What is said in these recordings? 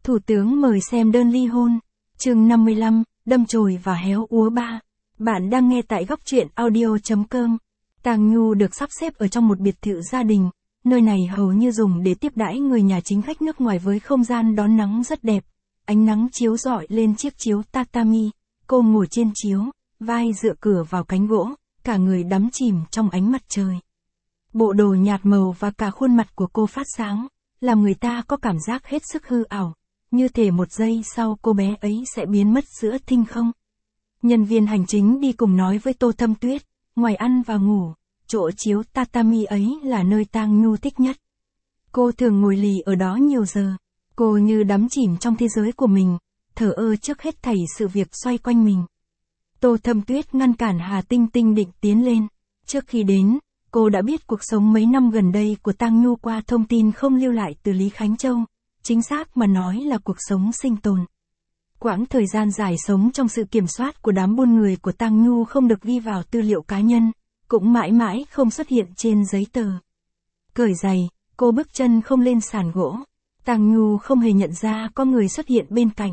Thủ tướng mời xem đơn ly hôn. Chương 55, đâm chồi và héo úa ba. Bạn đang nghe tại góc truyện audio.com. Tang Nhu được sắp xếp ở trong một biệt thự gia đình. Nơi này hầu như dùng để tiếp đãi người nhà chính khách nước ngoài với không gian đón nắng rất đẹp. Ánh nắng chiếu rọi lên chiếc chiếu tatami. Cô ngồi trên chiếu, vai dựa cửa vào cánh gỗ, cả người đắm chìm trong ánh mặt trời. Bộ đồ nhạt màu và cả khuôn mặt của cô phát sáng, làm người ta có cảm giác hết sức hư ảo, như thể một giây sau cô bé ấy sẽ biến mất giữa thinh không. Nhân viên hành chính đi cùng nói với Tô Thâm Tuyết, ngoài ăn và ngủ, chỗ chiếu tatami ấy là nơi Tang Nhu thích nhất. Cô thường ngồi lì ở đó nhiều giờ, cô như đắm chìm trong thế giới của mình, thờ ơ trước hết thảy sự việc xoay quanh mình. Tô Thâm Tuyết ngăn cản Hà Tinh Tinh định tiến lên. Trước khi đến, cô đã biết cuộc sống mấy năm gần đây của Tang Nhu qua thông tin không lưu lại từ Lý Khánh Châu, chính xác mà nói là cuộc sống sinh tồn. Quãng thời gian dài sống trong sự kiểm soát của đám buôn người của Tang Nhu không được ghi vào tư liệu cá nhân, cũng mãi mãi không xuất hiện trên giấy tờ. Cởi giày, cô bước chân không lên sàn gỗ. Tang Nhu không hề nhận ra có người xuất hiện bên cạnh.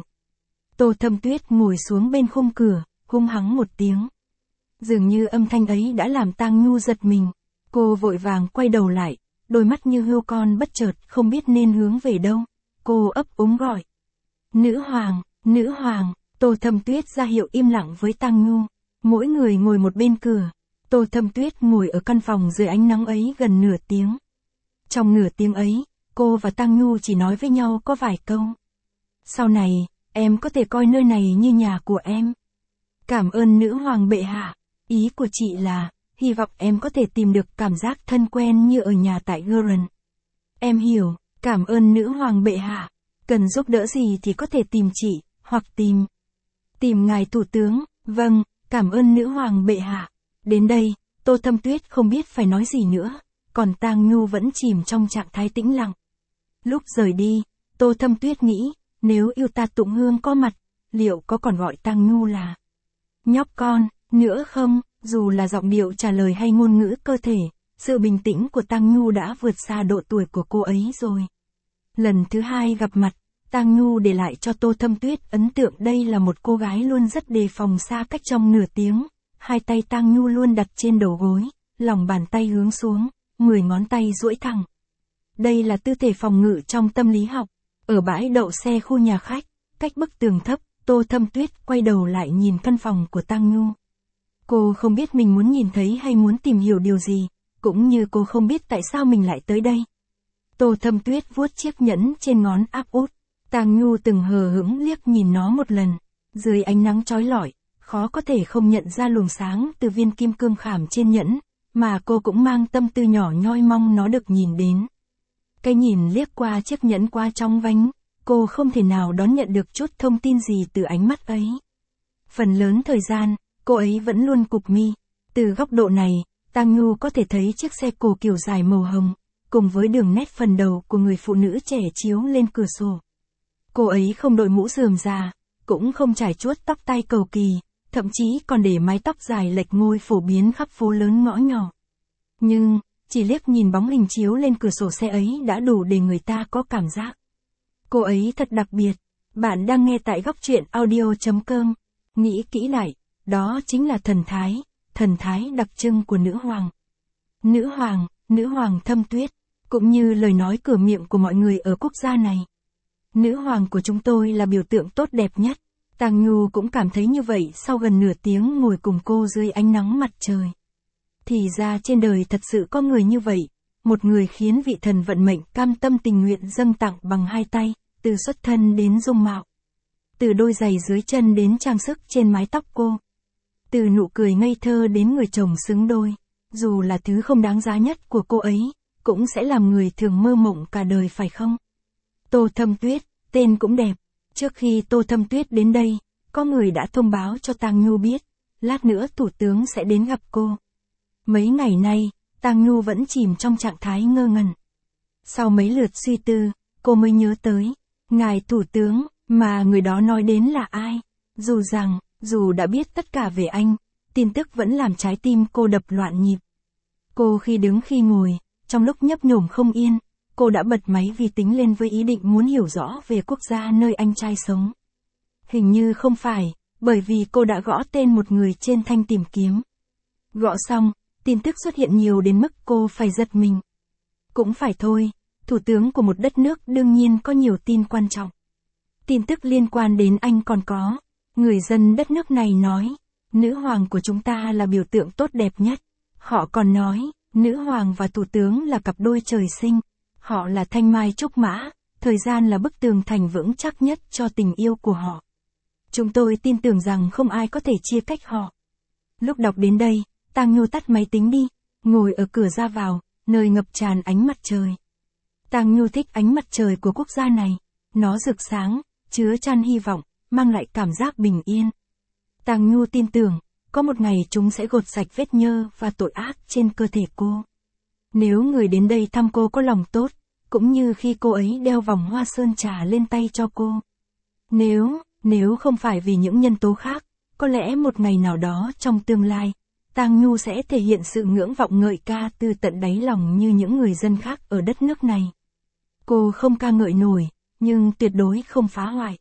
Tô Thâm Tuyết ngồi xuống bên khung cửa, hung hắng một tiếng. Dường như âm thanh ấy đã làm Tang Nhu giật mình. Cô vội vàng quay đầu lại, đôi mắt như hươu con bất chợt không biết nên hướng về đâu. Cô ấp úng gọi. Nữ hoàng, Tô Thâm Tuyết ra hiệu im lặng với Tang Nhu. Mỗi người ngồi một bên cửa. Tô Thâm Tuyết ngồi ở căn phòng dưới ánh nắng ấy gần nửa tiếng. Trong nửa tiếng ấy, cô và Tang Nhu chỉ nói với nhau có vài câu. Sau này, em có thể coi nơi này như nhà của em. Cảm ơn nữ hoàng bệ hạ. Ý của chị là, hy vọng em có thể tìm được cảm giác thân quen như ở nhà tại Guren. Em hiểu, cảm ơn nữ hoàng bệ hạ. Cần giúp đỡ gì thì có thể tìm chị, hoặc tìm ngài thủ tướng. Vâng, cảm ơn nữ hoàng bệ hạ. Đến đây, Tô Thâm Tuyết không biết phải nói gì nữa, còn Tang Nhu vẫn chìm trong trạng thái tĩnh lặng. Lúc rời đi, Tô Thâm Tuyết nghĩ, nếu yêu ta Tụng Hương có mặt, liệu có còn gọi Tang Nhu là nhóc con nữa không? Dù là giọng điệu trả lời hay ngôn ngữ cơ thể, sự bình tĩnh của Tang Nhu đã vượt xa độ tuổi của cô ấy rồi. Lần thứ hai gặp mặt, Tang Nhu để lại cho Tô Thâm Tuyết ấn tượng đây là một cô gái luôn rất đề phòng xa cách trong nửa tiếng. Hai tay Tang Nhu luôn đặt trên đầu gối, lòng bàn tay hướng xuống, 10 ngón tay duỗi thẳng. Đây là tư thế phòng ngự trong tâm lý học. Ở bãi đậu xe khu nhà khách, cách bức tường thấp, Tô Thâm Tuyết quay đầu lại nhìn căn phòng của Tang Nhu. Cô không biết mình muốn nhìn thấy hay muốn tìm hiểu điều gì, cũng như cô không biết tại sao mình lại tới đây. Tô Thâm Tuyết vuốt chiếc nhẫn trên ngón áp út. Tang Nhu từng hờ hững liếc nhìn nó một lần. Dưới ánh nắng chói lọi, khó có thể không nhận ra luồng sáng từ viên kim cương khảm trên nhẫn, mà cô cũng mang tâm tư nhỏ nhoi mong nó được nhìn đến. Cái nhìn liếc qua chiếc nhẫn qua trong vánh, cô không thể nào đón nhận được chút thông tin gì từ ánh mắt ấy. Phần lớn thời gian, cô ấy vẫn luôn cụp mi. Từ góc độ này, Tang Nhu có thể thấy chiếc xe cổ kiểu dài màu hồng, cùng với đường nét phần đầu của người phụ nữ trẻ chiếu lên cửa sổ. Cô ấy không đội mũ rườm rà, cũng không trải chuốt tóc tai cầu kỳ, thậm chí còn để mái tóc dài lệch ngôi phổ biến khắp phố lớn ngõ nhỏ. Nhưng, chỉ liếc nhìn bóng hình chiếu lên cửa sổ xe ấy đã đủ để người ta có cảm giác. Cô ấy thật đặc biệt. Bạn đang nghe tại góc truyện audio.com. Nghĩ kỹ lại, đó chính là thần thái đặc trưng của nữ hoàng. Nữ hoàng Thâm Tuyết, cũng như lời nói cửa miệng của mọi người ở quốc gia này. Nữ hoàng của chúng tôi là biểu tượng tốt đẹp nhất. Tang Nhu cũng cảm thấy như vậy sau gần nửa tiếng ngồi cùng cô dưới ánh nắng mặt trời. Thì ra trên đời thật sự có người như vậy, một người khiến vị thần vận mệnh cam tâm tình nguyện dâng tặng bằng hai tay, từ xuất thân đến dung mạo. Từ đôi giày dưới chân đến trang sức trên mái tóc cô. Từ nụ cười ngây thơ đến người chồng xứng đôi. Dù là thứ không đáng giá nhất của cô ấy, cũng sẽ làm người thường mơ mộng cả đời phải không? Tô Thâm Tuyết, tên cũng đẹp. Trước khi Tô Thâm Tuyết đến đây, có người đã thông báo cho Tang Nhu biết, lát nữa thủ tướng sẽ đến gặp cô. Mấy ngày nay, Tang Nhu vẫn chìm trong trạng thái ngơ ngẩn. Sau mấy lượt suy tư, cô mới nhớ tới, ngài thủ tướng, mà người đó nói đến là ai? Dù đã biết tất cả về anh, tin tức vẫn làm trái tim cô đập loạn nhịp. Cô khi đứng khi ngồi, trong lúc nhấp nhổm không yên, cô đã bật máy vi tính lên với ý định muốn hiểu rõ về quốc gia nơi anh trai sống. Hình như không phải, bởi vì cô đã gõ tên một người trên thanh tìm kiếm. Gõ xong, tin tức xuất hiện nhiều đến mức cô phải giật mình. Cũng phải thôi, thủ tướng của một đất nước đương nhiên có nhiều tin quan trọng. Tin tức liên quan đến anh còn có. Người dân đất nước này nói, nữ hoàng của chúng ta là biểu tượng tốt đẹp nhất. Họ còn nói, nữ hoàng và thủ tướng là cặp đôi trời sinh. Họ là thanh mai trúc mã, thời gian là bức tường thành vững chắc nhất cho tình yêu của họ. Chúng tôi tin tưởng rằng không ai có thể chia cách họ. Lúc đọc đến đây, Tang Nhu tắt máy tính đi, ngồi ở cửa ra vào, nơi ngập tràn ánh mặt trời. Tang Nhu thích ánh mặt trời của quốc gia này. Nó rực sáng, chứa chan hy vọng, mang lại cảm giác bình yên. Tang Nhu tin tưởng, có một ngày chúng sẽ gột sạch vết nhơ và tội ác trên cơ thể cô. Nếu người đến đây thăm cô có lòng tốt, cũng như khi cô ấy đeo vòng hoa sơn trà lên tay cho cô. Nếu không phải vì những nhân tố khác, có lẽ một ngày nào đó trong tương lai, Tang Nhu sẽ thể hiện sự ngưỡng vọng ngợi ca từ tận đáy lòng như những người dân khác ở đất nước này. Cô không ca ngợi nổi, nhưng tuyệt đối không phá hoại.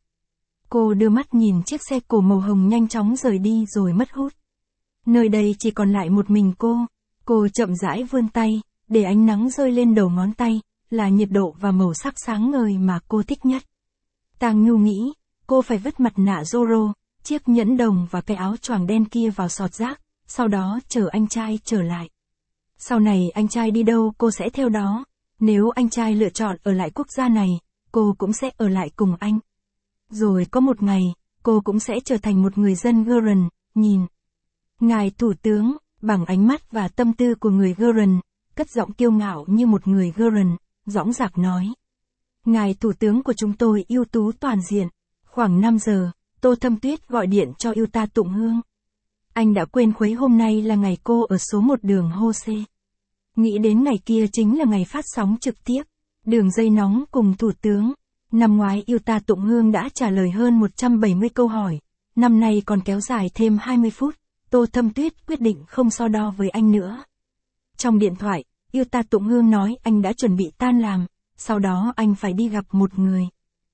Cô đưa mắt nhìn chiếc xe cổ màu hồng nhanh chóng rời đi rồi mất hút. Nơi đây chỉ còn lại một mình cô. Cô chậm rãi vươn tay, để ánh nắng rơi lên đầu ngón tay, là nhiệt độ và màu sắc sáng ngời mà cô thích nhất. Tang Nhu nghĩ, cô phải vứt mặt nạ Zorro, chiếc nhẫn đồng và cái áo choàng đen kia vào sọt rác, sau đó chờ anh trai trở lại. Sau này anh trai đi đâu cô sẽ theo đó. Nếu anh trai lựa chọn ở lại quốc gia này, cô cũng sẽ ở lại cùng anh. Rồi có một ngày, cô cũng sẽ trở thành một người dân Guerin, nhìn. Ngài Thủ tướng, bằng ánh mắt và tâm tư của người Guerin, cất giọng kiêu ngạo như một người Guerin, dõng dạc nói. Ngài Thủ tướng của chúng tôi ưu tú toàn diện. Khoảng 5 giờ, Tô Thâm Tuyết gọi điện cho Yuta Tụng Hương. Anh đã quên khuấy hôm nay là ngày cô ở số 1 đường Hose. Nghĩ đến ngày kia chính là ngày phát sóng trực tiếp, đường dây nóng cùng Thủ tướng. Năm ngoái Yuta Tụng Hương đã trả lời hơn 170 câu hỏi, năm nay còn kéo dài thêm 20 phút, Tô Thâm Tuyết quyết định không so đo với anh nữa. Trong điện thoại, Yuta Tụng Hương nói anh đã chuẩn bị tan làm, sau đó anh phải đi gặp một người.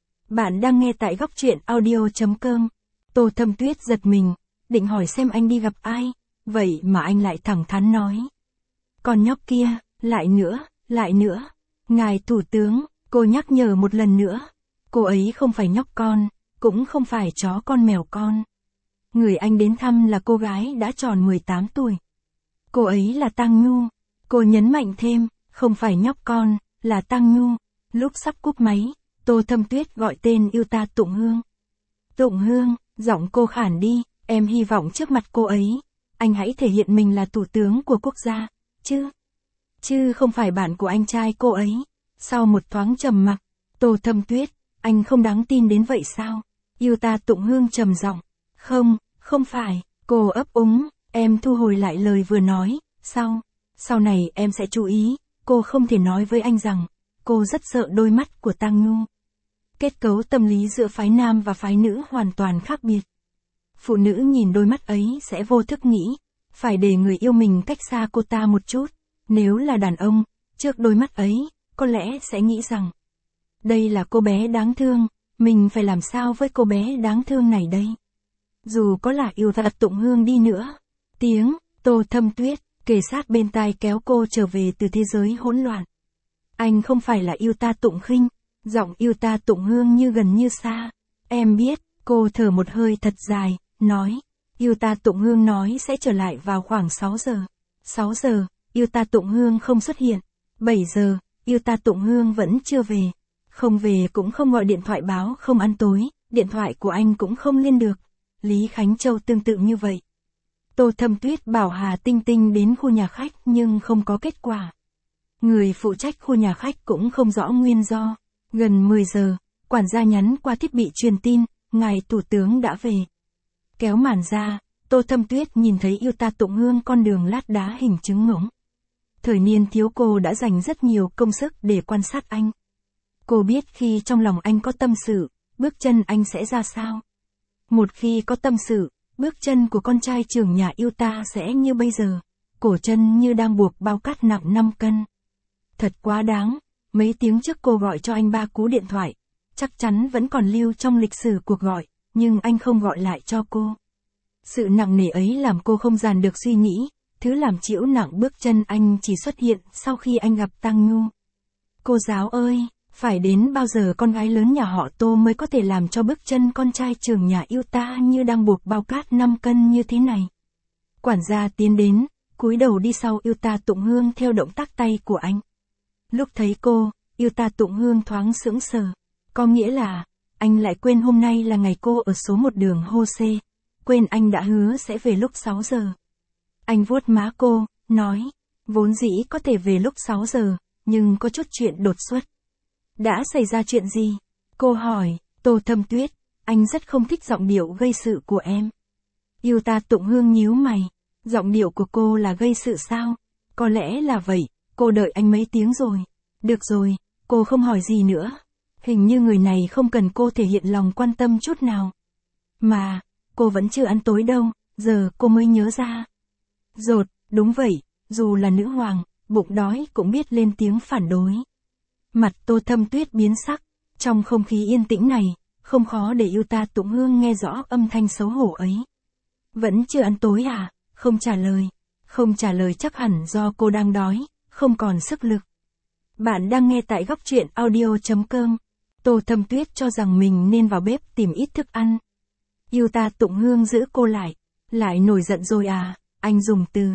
Bạn đang nghe tại góc truyện audio.com. Tô Thâm Tuyết giật mình, định hỏi xem anh đi gặp ai, vậy mà anh lại thẳng thắn nói. Con nhóc kia, lại nữa. Ngài Thủ tướng, cô nhắc nhở một lần nữa. Cô ấy không phải nhóc con, cũng không phải chó con mèo con. Người anh đến thăm là cô gái đã tròn 18 tuổi. Cô ấy là Tang Nhu. Cô nhấn mạnh thêm, không phải nhóc con, là Tang Nhu. Lúc sắp cúp máy, Tô Thâm Tuyết gọi tên Yuta Tụng Hương. Tụng Hương, giọng cô khản đi, em hy vọng trước mặt cô ấy, anh hãy thể hiện mình là thủ tướng của quốc gia, chứ không phải bạn của anh trai cô ấy. Sau một thoáng trầm mặc, Tô Thâm Tuyết, anh không đáng tin đến vậy sao? Yuta Tụng Hương trầm giọng, không phải, cô ấp úng, em thu hồi lại lời vừa nói, sau này em sẽ chú ý, cô không thể nói với anh rằng, cô rất sợ đôi mắt của Tang Nhu. Kết cấu tâm lý giữa phái nam và phái nữ hoàn toàn khác biệt. Phụ nữ nhìn đôi mắt ấy sẽ vô thức nghĩ, phải để người yêu mình cách xa cô ta một chút. Nếu là đàn ông, trước đôi mắt ấy, có lẽ sẽ nghĩ rằng, đây là cô bé đáng thương, mình phải làm sao với cô bé đáng thương này đây? Dù có là yêu thật Tụng Hương đi nữa, tiếng Tô Thâm Tuyết kề sát bên tai kéo cô trở về từ thế giới hỗn loạn. Anh không phải là Yuta Tụng Khinh, giọng Yuta Tụng Hương như gần như xa. Em biết, cô thở một hơi thật dài, nói. Yuta Tụng Hương nói sẽ trở lại vào khoảng 6 giờ. 6 giờ, Yuta Tụng Hương không xuất hiện. 7 giờ, Yuta Tụng Hương vẫn chưa về. Không về cũng không gọi điện thoại báo không ăn tối, điện thoại của anh cũng không liên được. Lý Khánh Châu tương tự như vậy. Tô Thâm Tuyết bảo Hà Tinh Tinh đến khu nhà khách nhưng không có kết quả. Người phụ trách khu nhà khách cũng không rõ nguyên do. Gần 10 giờ, quản gia nhắn qua thiết bị truyền tin, ngài thủ tướng đã về. Kéo màn ra, Tô Thâm Tuyết nhìn thấy Yuta Tụng Hương con đường lát đá hình trứng ngỗng. Thời niên thiếu cô đã dành rất nhiều công sức để quan sát anh. Cô biết khi trong lòng anh có tâm sự, bước chân anh sẽ ra sao. Một khi có tâm sự, bước chân của con trai trưởng nhà Yuta sẽ như bây giờ, cổ chân như đang buộc bao cát nặng 5 cân. Thật quá đáng, Mấy tiếng trước cô gọi cho anh 3 cú điện thoại. Chắc chắn vẫn còn lưu trong lịch sử cuộc gọi, nhưng anh không gọi lại cho cô. Sự nặng nề ấy làm cô không dàn được suy nghĩ, thứ làm chịu nặng bước chân anh chỉ xuất hiện sau khi anh gặp Tang Nhu. Cô giáo ơi, phải đến bao giờ con gái lớn nhà họ Tô mới có thể làm cho bước chân con trai trưởng nhà yêu ta như đang buộc bao cát 5 cân như thế này? Quản gia tiến đến, cúi đầu đi sau yêu ta Tụng Hương theo động tác tay của anh. Lúc thấy cô, yêu ta Tụng Hương thoáng sững sờ. Có nghĩa là, anh lại quên hôm nay là ngày cô ở số 1 đường Hô-xê. Quên anh đã hứa sẽ về lúc 6 giờ. Anh vuốt má cô, nói, vốn dĩ có thể về lúc 6 giờ, nhưng có chút chuyện đột xuất. Đã xảy ra chuyện gì? Cô hỏi, Tô Thâm Tuyết, anh rất không thích giọng điệu gây sự của em. Yêu ta Tụng Hương nhíu mày, giọng điệu của cô là gây sự sao? Có lẽ là vậy, cô đợi anh mấy tiếng rồi. Được rồi, cô không hỏi gì nữa. Hình như người này không cần cô thể hiện lòng quan tâm chút nào. Mà, cô vẫn chưa ăn tối đâu, giờ cô mới nhớ ra. Dột, đúng vậy, dù là nữ hoàng, bụng đói cũng biết lên tiếng phản đối. Mặt Tô Thâm Tuyết biến sắc, trong không khí yên tĩnh này, không khó để yêu ta Tụng Hương nghe rõ âm thanh xấu hổ ấy. Vẫn chưa ăn tối à? Không trả lời. Không trả lời chắc hẳn do cô đang đói, không còn sức lực. Bạn đang nghe tại góc truyện audio.com. Tô Thâm Tuyết cho rằng mình nên vào bếp tìm ít thức ăn. Yêu ta Tụng Hương giữ cô lại. Lại nổi giận rồi à? Anh dùng từ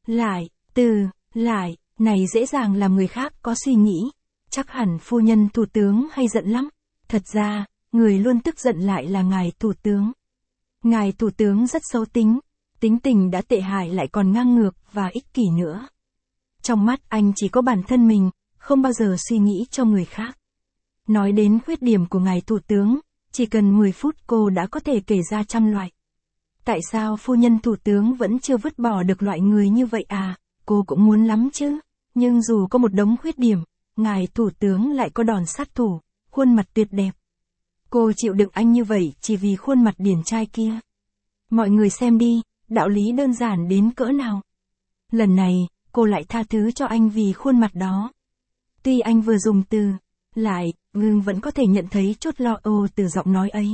lại, này dễ dàng làm người khác có suy nghĩ. Chắc hẳn phu nhân thủ tướng hay giận lắm. Thật ra, người luôn tức giận lại là ngài thủ tướng. Ngài thủ tướng rất xấu tính. Tính tình đã tệ hại lại còn ngang ngược và ích kỷ nữa. Trong mắt anh chỉ có bản thân mình, không bao giờ suy nghĩ cho người khác. Nói đến khuyết điểm của ngài thủ tướng, chỉ cần 10 phút cô đã có thể kể ra trăm loại. Tại sao phu nhân thủ tướng vẫn chưa vứt bỏ được loại người như vậy à? Cô cũng muốn lắm chứ. Nhưng dù có một đống khuyết điểm, ngài thủ tướng lại có đòn sát thủ, khuôn mặt tuyệt đẹp. Cô chịu đựng anh như vậy chỉ vì khuôn mặt điển trai kia. Mọi người xem đi, đạo lý đơn giản đến cỡ nào. Lần này, cô lại tha thứ cho anh vì khuôn mặt đó. Tuy anh vừa dùng từ lại, nhưng vẫn có thể nhận thấy chút lo âu từ giọng nói ấy.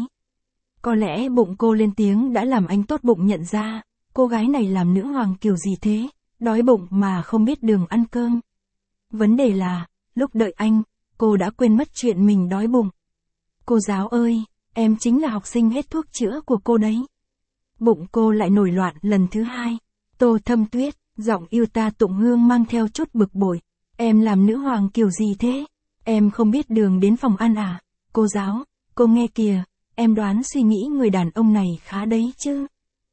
Có lẽ bụng cô lên tiếng đã làm anh tốt bụng nhận ra, cô gái này làm nữ hoàng kiểu gì thế, đói bụng mà không biết đường ăn cơm. Vấn đề là, lúc đợi anh, cô đã quên mất chuyện mình đói bụng. Cô giáo ơi, em chính là học sinh hết thuốc chữa của cô đấy. Bụng cô lại nổi loạn lần thứ 2. Tô Thâm Tuyết, giọng yêu ta Tụng Hương mang theo chút bực bội. Em làm nữ hoàng kiểu gì thế? Em không biết đường đến phòng ăn à? Cô giáo, cô nghe kìa, em đoán suy nghĩ người đàn ông này khá đấy chứ.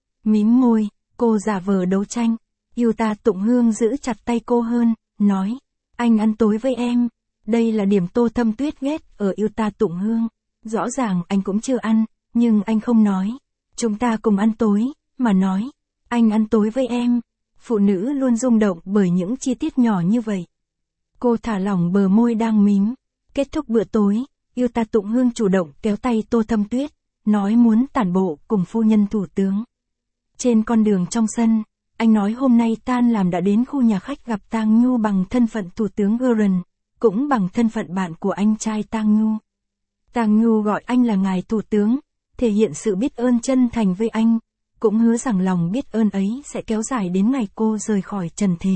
Mím môi, cô giả vờ đấu tranh. Yêu ta Tụng Hương giữ chặt tay cô hơn, nói, anh ăn tối với em. Đây là điểm Tô Thâm Tuyết ghét ở yêu ta Tụng Hương. Rõ ràng anh cũng chưa ăn, nhưng anh không nói. Chúng ta cùng ăn tối, mà nói, anh ăn tối với em. Phụ nữ luôn rung động bởi những chi tiết nhỏ như vậy. Cô thả lỏng bờ môi đang mím. Kết thúc bữa tối, yêu ta Tụng Hương chủ động kéo tay Tô Thâm Tuyết, nói muốn tản bộ cùng phu nhân thủ tướng. Trên con đường trong sân, anh nói hôm nay tan làm đã đến khu nhà khách gặp Tang Nhu bằng thân phận thủ tướng Guren, cũng bằng thân phận bạn của anh trai Tang Nhu. Tang Nhu gọi anh là ngài thủ tướng, thể hiện sự biết ơn chân thành với anh, cũng hứa rằng lòng biết ơn ấy sẽ kéo dài đến ngày cô rời khỏi trần thế.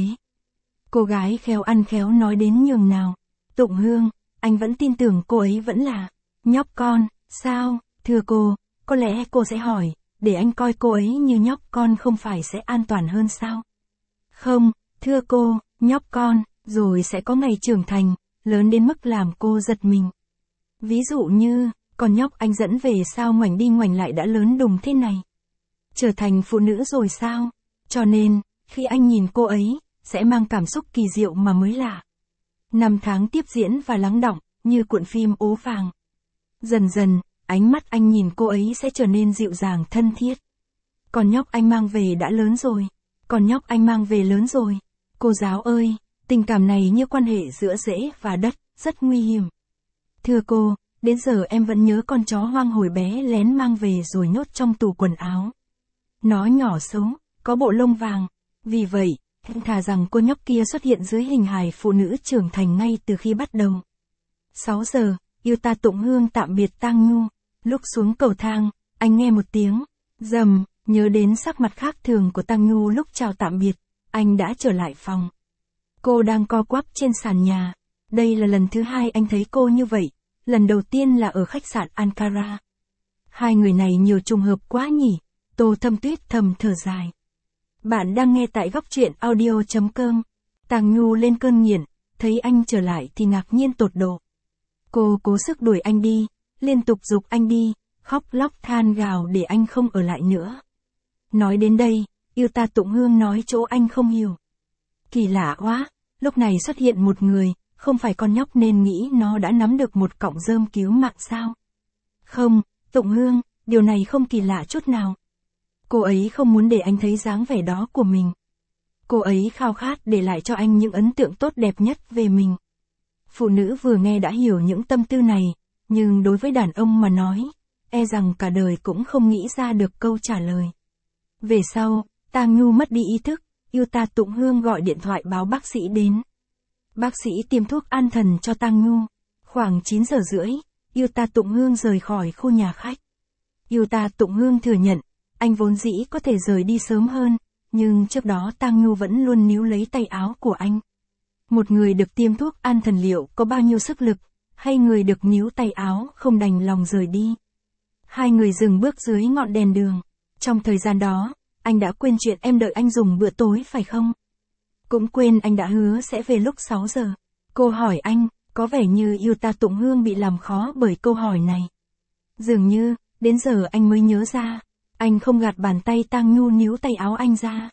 Cô gái khéo ăn khéo nói đến nhường nào. Tụng Hương, anh vẫn tin tưởng cô ấy vẫn là nhóc con, sao? Thưa cô, có lẽ cô sẽ hỏi, để anh coi cô ấy như nhóc con không phải sẽ an toàn hơn sao? Không, thưa cô, nhóc con, rồi sẽ có ngày trưởng thành, lớn đến mức làm cô giật mình. Ví dụ như, con nhóc anh dẫn về sao ngoảnh đi ngoảnh lại đã lớn đùng thế này. Trở thành phụ nữ rồi sao? Cho nên, khi anh nhìn cô ấy, sẽ mang cảm xúc kỳ diệu mà mới lạ. Năm tháng tiếp diễn và lắng đọng, như cuộn phim ố vàng. Dần dần, ánh mắt anh nhìn cô ấy sẽ trở nên dịu dàng thân thiết. Con nhóc anh mang về đã lớn rồi. Con nhóc anh mang về lớn rồi. Cô giáo ơi, tình cảm này như quan hệ giữa rễ và đất, rất nguy hiểm. Thưa cô, đến giờ em vẫn nhớ con chó hoang hồi bé lén mang về rồi nhốt trong tủ quần áo. Nó nhỏ xấu, có bộ lông vàng. Vì vậy, thà rằng cô nhóc kia xuất hiện dưới hình hài phụ nữ trưởng thành ngay từ khi bắt đầu. 6 giờ, Yêu Ta Tụng Hương tạm biệt Tang Nhu. Lúc xuống cầu thang, anh nghe một tiếng rầm, nhớ đến sắc mặt khác thường của Tang Nhu lúc chào tạm biệt, anh đã trở lại phòng. Cô đang co quắp trên sàn nhà. Đây là lần thứ 2 anh thấy cô như vậy, lần đầu tiên là ở khách sạn Ankara. Hai người này nhiều trùng hợp quá nhỉ, Tô Thâm Tuyết thầm thở dài. Bạn đang nghe tại góc truyện audio.com. Tang Nhu lên cơn nghiện, thấy anh trở lại thì ngạc nhiên tột độ. Cô cố sức đuổi anh đi, liên tục giục anh đi, khóc lóc than gào để anh không ở lại nữa. Nói đến đây, Yêu Ta Tụng Hương nói chỗ anh không hiểu. Kỳ lạ quá, lúc này xuất hiện một người, không phải con nhóc nên nghĩ nó đã nắm được một cọng rơm cứu mạng sao? Không, Tụng Hương, điều này không kỳ lạ chút nào. Cô ấy không muốn để anh thấy dáng vẻ đó của mình. Cô ấy khao khát để lại cho anh những ấn tượng tốt đẹp nhất về mình. Phụ nữ vừa nghe đã hiểu những tâm tư này, nhưng đối với đàn ông mà nói, e rằng cả đời cũng không nghĩ ra được câu trả lời. Về sau, Tang Nhu mất đi ý thức, Yêu Ta Tụng Hương gọi điện thoại báo bác sĩ đến. Bác sĩ tiêm thuốc an thần cho Tang Nhu. Khoảng 9 giờ rưỡi, Yêu Ta Tụng Hương rời khỏi khu nhà khách. Yêu Ta Tụng Hương thừa nhận, anh vốn dĩ có thể rời đi sớm hơn, nhưng trước đó Tang Nhu vẫn luôn níu lấy tay áo của anh. Một người được tiêm thuốc an thần liệu có bao nhiêu sức lực, hay người được níu tay áo không đành lòng rời đi. Hai người dừng bước dưới ngọn đèn đường. Trong thời gian đó, anh đã quên chuyện em đợi anh dùng bữa tối phải không? Cũng quên anh đã hứa sẽ về lúc 6 giờ. Cô hỏi anh, có vẻ như Yêu Ta Tụng Hương bị làm khó bởi câu hỏi này. Dường như, đến giờ anh mới nhớ ra, anh không gạt bàn tay Tang Nhu níu tay áo anh ra.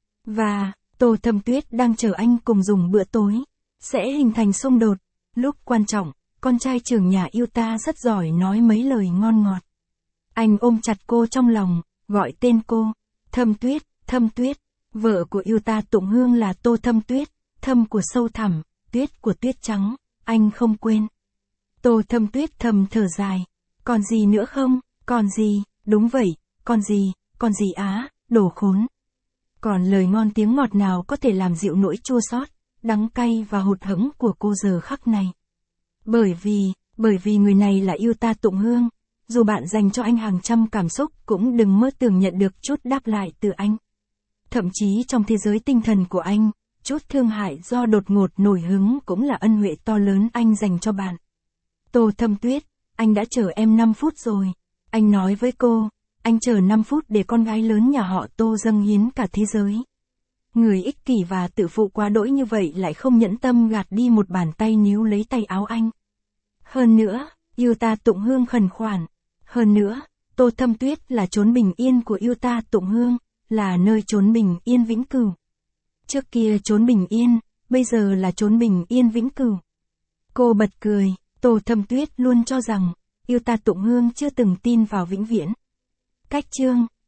Và, Tô Thâm Tuyết đang chờ anh cùng dùng bữa tối. Sẽ hình thành xung đột. Lúc quan trọng, con trai trưởng nhà Yêu Ta rất giỏi nói mấy lời ngon ngọt. Anh ôm chặt cô trong lòng, gọi tên cô. Thâm Tuyết, Thâm Tuyết. Vợ của Yêu Ta Tụng Hương là Tô Thâm Tuyết, thâm của sâu thẳm, tuyết của tuyết trắng, anh không quên. Tô Thâm Tuyết thầm thở dài. Còn gì nữa không? Còn gì? Đúng vậy, còn gì á, đồ khốn. Còn lời ngon tiếng ngọt nào có thể làm dịu nỗi chua xót, đắng cay và hụt hẫng của cô giờ khắc này. Bởi vì người này là Yêu Ta Tụng Hương, dù bạn dành cho anh hàng trăm cảm xúc cũng đừng mơ tưởng nhận được chút đáp lại từ anh. Thậm chí trong thế giới tinh thần của anh, chút thương hại do đột ngột nổi hứng cũng là ân huệ to lớn anh dành cho bạn. Tô Thâm Tuyết, anh đã chờ em 5 phút rồi. Anh nói với cô, anh chờ 5 phút để con gái lớn nhà họ Tô dâng hiến cả thế giới. Người ích kỷ và tự phụ quá đỗi như vậy lại không nhẫn tâm gạt đi một bàn tay níu lấy tay áo anh. Hơn nữa, Yêu Ta Tụng Hương khẩn khoản. Hơn nữa, Tô Thâm Tuyết là chốn bình yên của Yêu Ta Tụng Hương, là nơi chốn bình yên vĩnh cửu. Trước kia chốn bình yên, bây giờ là chốn bình yên vĩnh cửu. Cô bật cười, Tô Thâm Tuyết luôn cho rằng, Yêu Ta Tụng Hương chưa từng tin vào vĩnh viễn. Cách chương